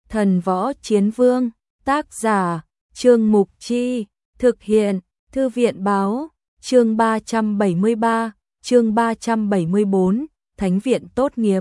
Thần Võ Chiến Vương, tác giả, Trương Mục Chi, thực hiện, Thư viện Báo, chương 373, chương 374, Thánh viện tốt nghiệp.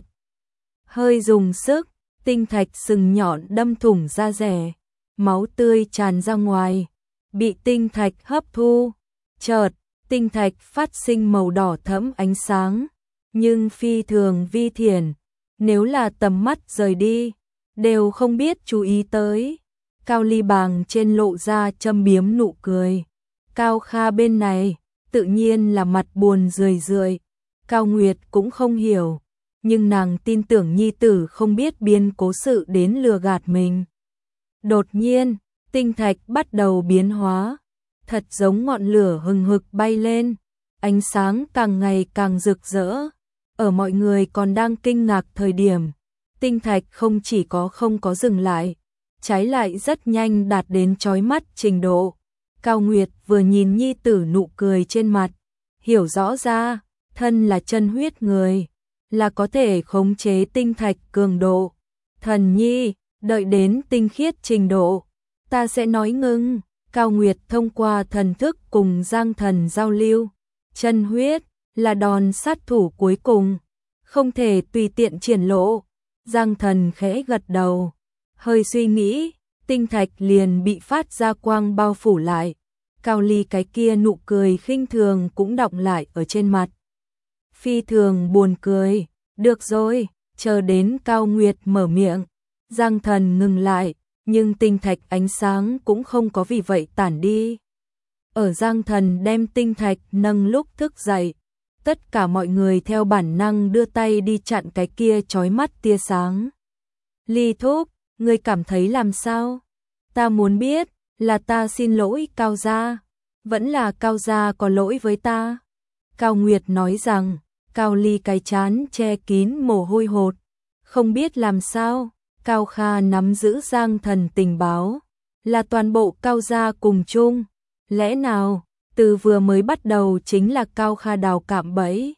Hơi dùng sức, tinh thạch sừng nhọn đâm thủng da rẻ, máu tươi tràn ra ngoài, bị tinh thạch hấp thu. Chợt, tinh thạch phát sinh màu đỏ thẫm ánh sáng, nhưng phi thường vi thiển, nếu là tầm mắt rời đi, đều không biết chú ý tới. Cao Ly Bàng trên lộ ra châm biếm nụ cười. Cao Kha bên này, tự nhiên là mặt buồn rười rượi. Cao Nguyệt cũng không hiểu, nhưng nàng tin tưởng nhi tử không biết biến cố sự đến lừa gạt mình. Đột nhiên, tinh thạch bắt đầu biến hóa, thật giống ngọn lửa hừng hực bay lên, ánh sáng càng ngày càng rực rỡ. Ở mọi người còn đang kinh ngạc thời điểm, tinh thạch không chỉ không có dừng lại, trái lại rất nhanh đạt đến chói mắt trình độ. Cao Nguyệt vừa nhìn nhi tử nụ cười trên mặt, hiểu rõ ra, thân là chân huyết người, là có thể khống chế tinh thạch cường độ. Thần nhi, đợi đến tinh khiết trình độ, ta sẽ nói ngưng. Cao Nguyệt thông qua thần thức cùng Giang Thần giao lưu, chân huyết là đòn sát thủ cuối cùng, không thể tùy tiện triển lộ. Giang Thần khẽ gật đầu, hơi suy nghĩ, tinh thạch liền bị phát ra quang bao phủ lại. Cao Ly cái kia nụ cười khinh thường cũng đọng lại ở trên mặt. Phi thường buồn cười, được rồi, chờ đến Cao Nguyệt mở miệng, Giang Thần ngừng lại, nhưng tinh thạch ánh sáng cũng không có vì vậy tản đi. Ở Giang Thần đem tinh thạch nâng lúc thức dậy, tất cả mọi người theo bản năng đưa tay đi chặn cái kia chói mắt tia sáng. Ly thúc, ngươi cảm thấy làm sao? Ta muốn biết, là ta xin lỗi Cao gia, vẫn là Cao gia có lỗi với ta? Cao Nguyệt nói rằng, Cao Ly cái chán che kín mồ hôi hột, không biết làm sao. Cao Kha nắm giữ Giang Thần tình báo, là toàn bộ Cao gia cùng chung. Lẽ nào, từ vừa mới bắt đầu chính là Cao Kha đào cạm bẫy?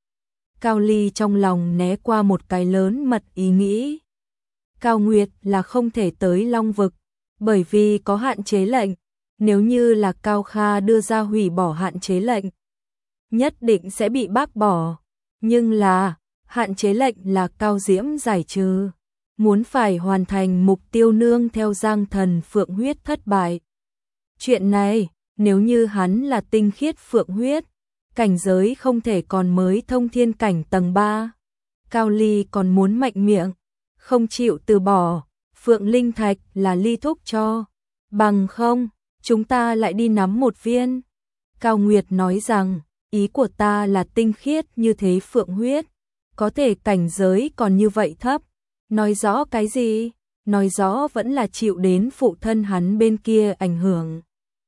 Cao Ly trong lòng né qua một cái lớn mật ý nghĩ. Cao Nguyệt là không thể tới Long Vực, bởi vì có hạn chế lệnh. Nếu như là Cao Kha đưa ra hủy bỏ hạn chế lệnh, nhất định sẽ bị bác bỏ. Nhưng là, hạn chế lệnh là Cao Diễm giải trừ. Muốn phải hoàn thành mục tiêu nương theo Giang Thần phượng huyết thất bại. Chuyện này, nếu như hắn là tinh khiết phượng huyết, cảnh giới không thể còn mới thông thiên cảnh tầng 3. Cao Ly còn muốn mạnh miệng, không chịu từ bỏ, phượng linh thạch là Ly thúc cho, bằng không, chúng ta lại đi nắm một viên. Cao Nguyệt nói rằng, ý của ta là tinh khiết như thế phượng huyết, có thể cảnh giới còn như vậy thấp. Nói rõ cái gì? Nói rõ vẫn là chịu đến phụ thân hắn bên kia ảnh hưởng.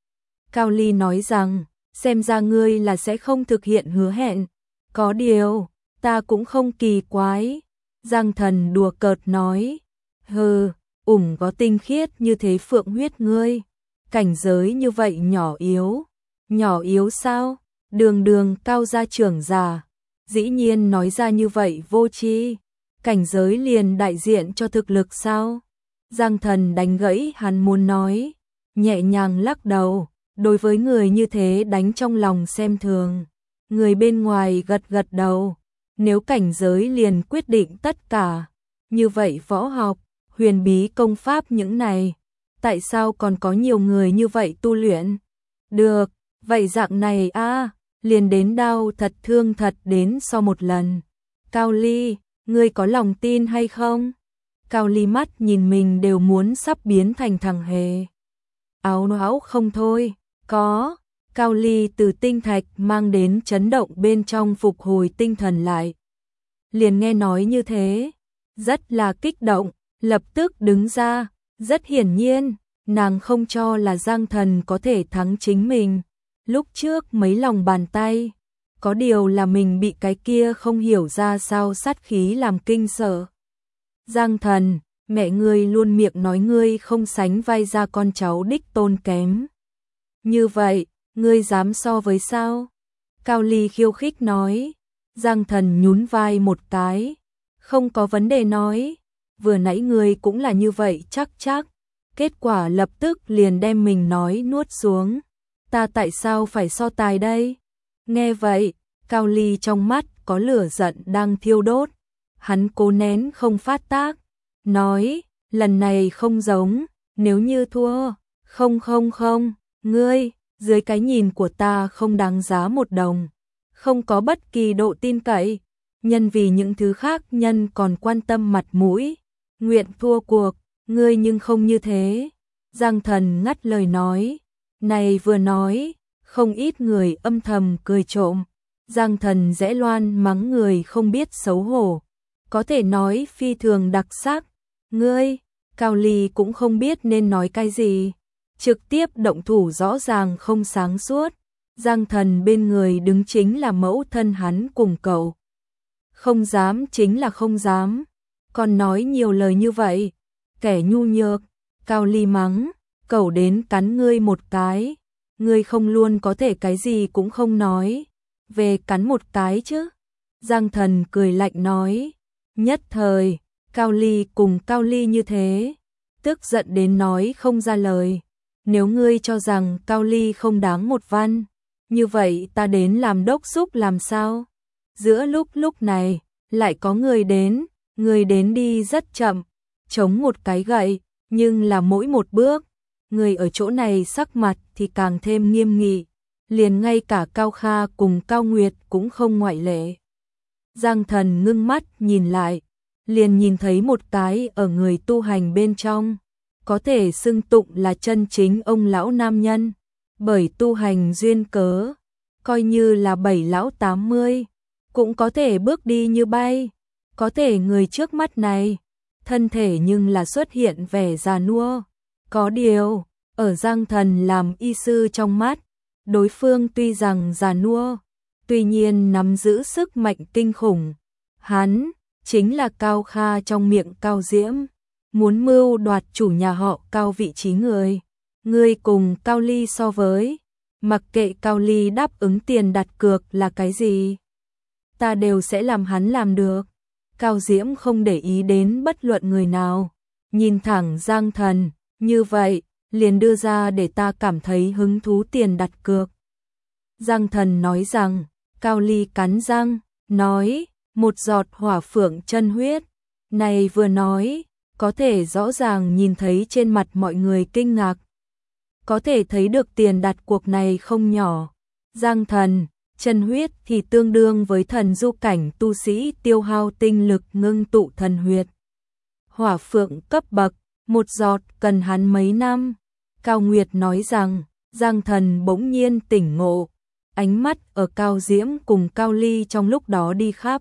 Cao Ly nói rằng, xem ra ngươi là sẽ không thực hiện hứa hẹn. Có điều, ta cũng không kỳ quái. Giang Thần đùa cợt nói, hừ, có tinh khiết như thế phượng huyết ngươi. Cảnh giới như vậy nhỏ yếu. Nhỏ yếu sao? Đường Cao gia trưởng già, dĩ nhiên nói ra như vậy vô tri. Cảnh giới liền đại diện cho thực lực sao? Giang Thần đánh gãy hắn muốn nói, nhẹ nhàng lắc đầu, đối với người như thế đánh trong lòng xem thường. Người bên ngoài gật đầu, nếu cảnh giới liền quyết định tất cả, như vậy võ học, huyền bí công pháp những này, tại sao còn có nhiều người như vậy tu luyện? Được, vậy dạng này liền đến đau thật thương thật đến so một lần. Cao Ly, ngươi có lòng tin hay không? Cao Ly mắt nhìn mình đều muốn sắp biến thành thằng hề. Áo không thôi, có. Cao Ly từ tinh thạch mang đến chấn động bên trong phục hồi tinh thần lại. Liền nghe nói như thế, rất là kích động, lập tức đứng ra, rất hiển nhiên, nàng không cho là Giang Thần có thể thắng chính mình. Lúc trước mấy lòng bàn tay, có điều là mình bị cái kia không hiểu ra sao sát khí làm kinh sợ. Giang Thần, mẹ ngươi luôn miệng nói ngươi không sánh vai ra con cháu đích tôn kém. Như vậy, ngươi dám so với sao? Cao Ly khiêu khích nói. Giang Thần nhún vai một cái, không có vấn đề nói. vừa nãy ngươi cũng là như vậy chắc. Kết quả lập tức liền đem mình nói nuốt xuống. Ta tại sao phải so tài đây? Nghe vậy, Cao Ly trong mắt có lửa giận đang thiêu đốt. Hắn cố nén không phát tác, nói, lần này không giống, nếu như thua, không, ngươi, dưới cái nhìn của ta không đáng giá một đồng, không có bất kỳ độ tin cậy, nhân vì những thứ khác nhân còn quan tâm mặt mũi, nguyện thua cuộc, ngươi nhưng không như thế. Giang Thần ngắt lời nói, này vừa nói, không ít người âm thầm cười trộm. Giang Thần dễ loan mắng người không biết xấu hổ, có thể nói phi thường đặc sắc. Ngươi, Cao Ly cũng không biết nên nói cái gì, trực tiếp động thủ rõ ràng không sáng suốt. Giang Thần bên người đứng chính là mẫu thân hắn cùng cậu. Không dám chính là không dám, còn nói nhiều lời như vậy, kẻ nhu nhược. Cao Ly mắng, cậu đến cắn ngươi một cái, ngươi không luôn có thể cái gì cũng không nói, về cắn một cái chứ. Giang Thần cười lạnh nói, nhất thời, Cao Ly cùng Cao Ly như thế, tức giận đến nói không ra lời. Nếu ngươi cho rằng Cao Ly không đáng một văn, như vậy ta đến làm đốc xúc làm sao? Giữa lúc này, lại có người đến đi rất chậm, chống một cái gậy, nhưng là mỗi một bước, người ở chỗ này sắc mặt thì càng thêm nghiêm nghị, liền ngay cả Cao Kha cùng Cao Nguyệt cũng không ngoại lệ. Giang Thần ngưng mắt nhìn lại, liền nhìn thấy một cái ở người tu hành bên trong, có thể xưng tụng là chân chính ông lão nam nhân, bởi tu hành duyên cớ, coi như là 7 lão 80, cũng có thể bước đi như bay, có thể người trước mắt này, thân thể nhưng là xuất hiện vẻ già nua. Có điều, ở Giang Thần làm y sư trong mắt, đối phương tuy rằng già nua, tuy nhiên nắm giữ sức mạnh kinh khủng. Hắn chính là Cao Kha trong miệng Cao Diễm, muốn mưu đoạt chủ nhà họ Cao vị trí người. Ngươi cùng Cao Ly so với, mặc kệ Cao Ly đáp ứng tiền đặt cược là cái gì, ta đều sẽ làm hắn làm được. Cao Diễm không để ý đến bất luận người nào, nhìn thẳng Giang Thần, như vậy, liền đưa ra để ta cảm thấy hứng thú tiền đặt cược. Giang Thần nói rằng, Cao Ly cắn răng, nói, một giọt hỏa phượng chân huyết. Này vừa nói, có thể rõ ràng nhìn thấy trên mặt mọi người kinh ngạc. Có thể thấy được tiền đặt cuộc này không nhỏ. Giang Thần, chân huyết thì tương đương với thần du cảnh tu sĩ tiêu hao tinh lực ngưng tụ thần huyết. Hỏa phượng cấp bậc, một giọt cần hắn mấy năm. Cao Nguyệt nói rằng, Giang Thần bỗng nhiên tỉnh ngộ, ánh mắt ở Cao Diễm cùng Cao Ly trong lúc đó đi khắp.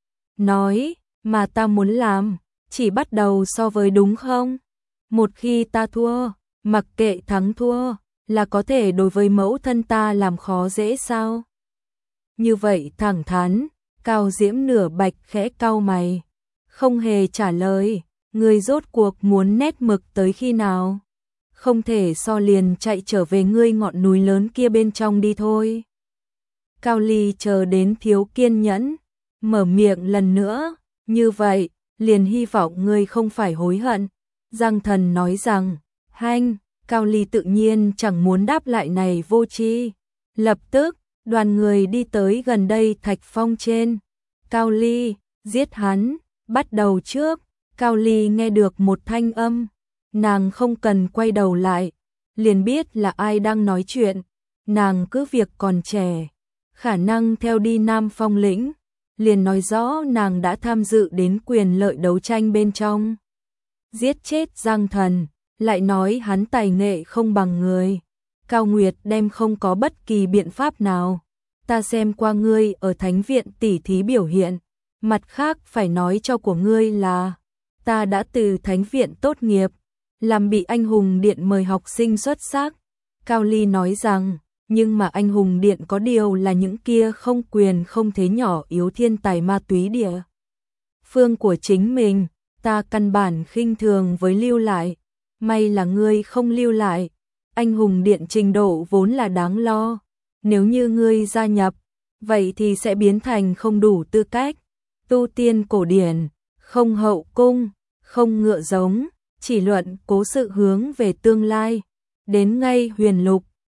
Nói, mà ta muốn làm, chỉ bắt đầu so với đúng không? Một khi ta thua, mặc kệ thắng thua, là có thể đối với mẫu thân ta làm khó dễ sao? Như vậy thẳng thắn, Cao Diễm nửa bạch khẽ cau mày, không hề trả lời, ngươi rốt cuộc muốn nét mực tới khi nào? Không thể so liền chạy trở về ngươi ngọn núi lớn kia bên trong đi thôi. Cao Ly chờ đến thiếu kiên nhẫn, mở miệng lần nữa, như vậy, liền hy vọng ngươi không phải hối hận. Giang Thần nói rằng, hanh, Cao Ly tự nhiên chẳng muốn đáp lại này vô tri. Lập tức, đoàn người đi tới gần đây thạch phong trên. Cao Ly, giết hắn, bắt đầu trước. Cao Ly nghe được một thanh âm, nàng không cần quay đầu lại, liền biết là ai đang nói chuyện. Nàng cứ việc còn trẻ, khả năng theo đi Nam Phong lĩnh, liền nói rõ nàng đã tham dự đến quyền lợi đấu tranh bên trong. Giết chết Giang Thần, lại nói hắn tài nghệ không bằng người. Cao Nguyệt đem không có bất kỳ biện pháp nào. Ta xem qua ngươi ở thánh viện tỉ thí biểu hiện, mặt khác phải nói cho của ngươi là ta đã từ thánh viện tốt nghiệp, làm bị anh hùng điện mời học sinh xuất sắc. Cao Ly nói rằng, nhưng mà anh hùng điện có điều là những kia không quyền không thế nhỏ yếu thiên tài ma túy địa phương của chính mình, ta căn bản khinh thường với lưu lại, may là ngươi không lưu lại. Anh hùng điện trình độ vốn là đáng lo, nếu như ngươi gia nhập, vậy thì sẽ biến thành không đủ tư cách. Tu tiên cổ điển, không hậu cung, không ngựa giống, chỉ luận cố sự hướng về tương lai. Đến ngay Huyền Lục,